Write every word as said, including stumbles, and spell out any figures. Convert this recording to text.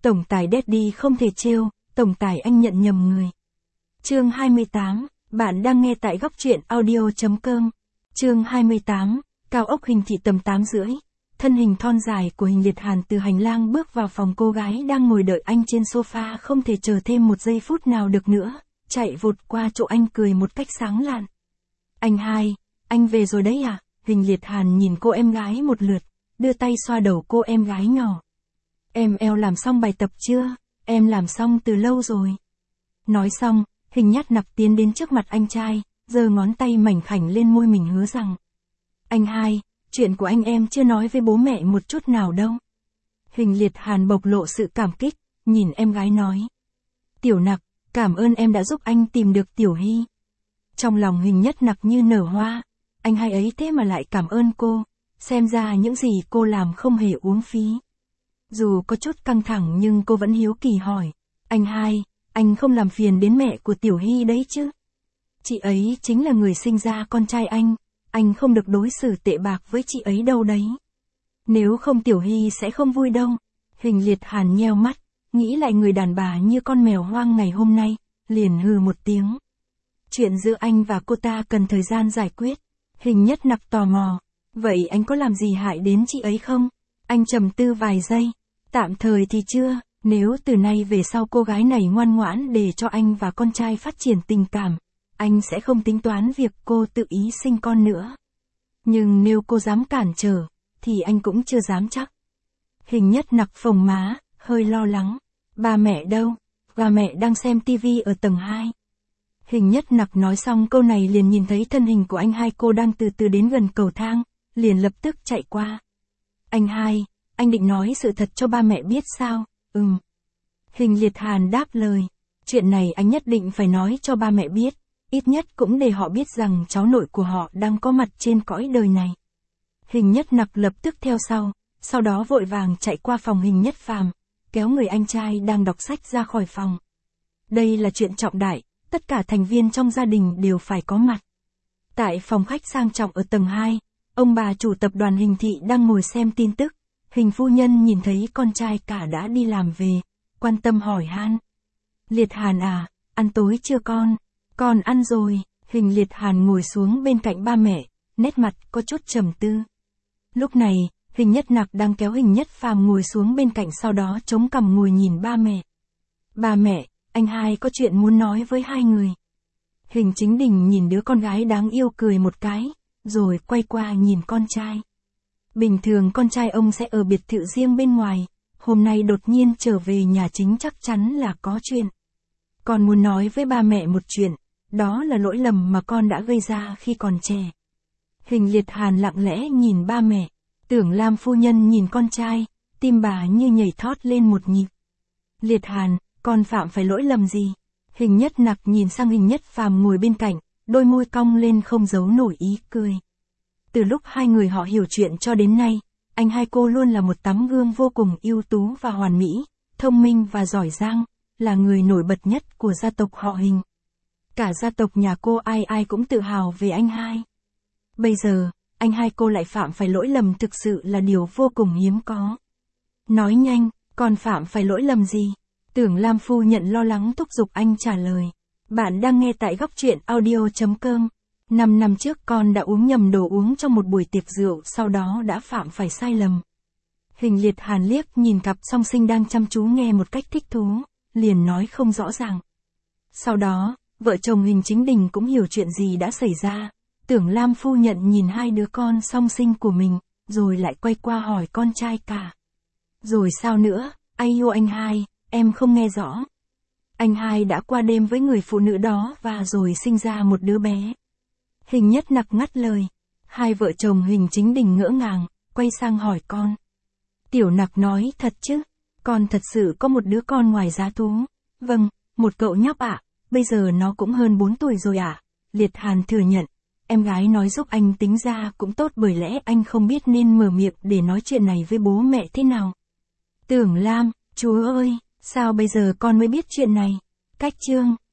Tổng tài Daddy không thể trêu, tổng tài anh nhận nhầm người. Chương hai mươi tám, bạn đang nghe tại góc truyện audio.com. Chương hai mươi tám, cao ốc Hình Thị tầm tám rưỡi. Thân hình thon dài của Hình Liệt Hàn từ hành lang bước vào phòng cô gái đang ngồi đợi anh trên sofa không thể chờ thêm một giây phút nào được nữa, chạy vụt qua chỗ anh cười một cách sáng lạn. Anh hai, anh về rồi đấy à? Hình Liệt Hàn nhìn cô em gái một lượt, đưa tay xoa đầu cô em gái nhỏ. Em eo làm xong bài tập chưa? Em làm xong từ lâu rồi. Nói xong, Hình Nhát Nặc tiến đến trước mặt anh trai, giơ ngón tay mảnh khảnh lên môi mình hứa rằng. Anh hai, chuyện của anh em chưa nói với bố mẹ một chút nào đâu. Hình Liệt Hàn bộc lộ sự cảm kích, nhìn em gái nói. Tiểu Nặc, cảm ơn em đã giúp anh tìm được Tiểu Hy. Trong lòng Hình Nhất Nặc như nở hoa, anh hai ấy thế mà lại cảm ơn cô, xem ra những gì cô làm không hề uổng phí. Dù có chút căng thẳng nhưng cô vẫn hiếu kỳ hỏi, anh hai, anh không làm phiền đến mẹ của Tiểu Hy đấy chứ? Chị ấy chính là người sinh ra con trai anh, anh không được đối xử tệ bạc với chị ấy đâu đấy. Nếu không Tiểu Hy sẽ không vui đâu. Hình Liệt Hàn nheo mắt, nghĩ lại người đàn bà như con mèo hoang ngày hôm nay, liền hừ một tiếng. Chuyện giữa anh và cô ta cần thời gian giải quyết. Hình Nhất Nặc tò mò, vậy anh có làm gì hại đến chị ấy không? Anh trầm tư vài giây, tạm thời thì chưa, nếu từ nay về sau cô gái này ngoan ngoãn để cho anh và con trai phát triển tình cảm, anh sẽ không tính toán việc cô tự ý sinh con nữa. Nhưng nếu cô dám cản trở, thì anh cũng chưa dám chắc. Hình Nhất Nặc phồng má, hơi lo lắng. Ba mẹ đâu? Ba mẹ đang xem tivi ở tầng hai. Hình Nhất Nặc nói xong câu này liền nhìn thấy thân hình của anh hai cô đang từ từ đến gần cầu thang, liền lập tức chạy qua. Anh hai, anh định nói sự thật cho ba mẹ biết sao? Ừm. Hình Liệt Hàn đáp lời. Chuyện này anh nhất định phải nói cho ba mẹ biết, ít nhất cũng để họ biết rằng cháu nội của họ đang có mặt trên cõi đời này. Hình Nhất Nặc lập tức theo sau, sau đó vội vàng chạy qua phòng Hình Nhất Phàm, kéo người anh trai đang đọc sách ra khỏi phòng. Đây là chuyện trọng đại, tất cả thành viên trong gia đình đều phải có mặt. Tại phòng khách sang trọng ở tầng hai, ông bà chủ tập đoàn Hình Thị đang ngồi xem tin tức. Hình phu nhân nhìn thấy con trai cả đã đi làm về, quan tâm hỏi han. Liệt Hàn à, ăn tối chưa con? Con ăn rồi. Hình Liệt Hàn ngồi xuống bên cạnh ba mẹ, nét mặt có chút trầm tư. Lúc này, Hình Nhất Nặc đang kéo Hình Nhất Phàm ngồi xuống bên cạnh, sau đó chống cằm ngồi nhìn ba mẹ. Ba mẹ, anh hai có chuyện muốn nói với hai người. Hình Chính Đình nhìn đứa con gái đáng yêu cười một cái, rồi quay qua nhìn con trai. Bình thường con trai ông sẽ ở biệt thự riêng bên ngoài, hôm nay đột nhiên trở về nhà chính chắc chắn là có chuyện. Con muốn nói với ba mẹ một chuyện, đó là lỗi lầm mà con đã gây ra khi còn trẻ. Hình Liệt Hàn lặng lẽ nhìn ba mẹ, Tưởng Lam phu nhân nhìn con trai, tim bà như nhảy thót lên một nhịp. Liệt Hàn, con phạm phải lỗi lầm gì? Hình Nhất Nặc nhìn sang Hình Nhất Phàm ngồi bên cạnh, đôi môi cong lên không giấu nổi ý cười. Từ lúc hai người họ hiểu chuyện cho đến nay, anh hai cô luôn là một tấm gương vô cùng ưu tú và hoàn mỹ, thông minh và giỏi giang, là người nổi bật nhất của gia tộc họ Hình. Cả gia tộc nhà cô ai ai cũng tự hào về anh hai. Bây giờ, anh hai cô lại phạm phải lỗi lầm thực sự là điều vô cùng hiếm có. Nói nhanh, con phạm phải lỗi lầm gì? Tưởng Lam phu nhận lo lắng thúc giục anh trả lời. Bạn đang nghe tại góc truyện audio.com. Năm năm trước con đã uống nhầm đồ uống trong một buổi tiệc rượu, sau đó đã phạm phải sai lầm. Hình Liệt Hàn liếc nhìn cặp song sinh đang chăm chú nghe một cách thích thú, liền nói không rõ ràng. Sau đó, vợ chồng Hình Chính Đình cũng hiểu chuyện gì đã xảy ra. Tưởng Lam phu nhận nhìn hai đứa con song sinh của mình, rồi lại quay qua hỏi con trai cả. Rồi sao nữa, ai yêu anh hai, em không nghe rõ. Anh hai đã qua đêm với người phụ nữ đó và rồi sinh ra một đứa bé. Hình Nhất Nặc ngắt lời. Hai vợ chồng Hình Chính Đình ngỡ ngàng, quay sang hỏi con. Tiểu Nặc nói thật chứ, con thật sự có một đứa con ngoài giá thú. Vâng, một cậu nhóc ạ, bây giờ nó cũng hơn bốn tuổi rồi ạ. Liệt Hàn thừa nhận. Em gái nói giúp anh tính ra cũng tốt, bởi lẽ anh không biết nên mở miệng để nói chuyện này với bố mẹ thế nào. Tưởng Lam, chúa ơi, sao bây giờ con mới biết chuyện này? Cách chương.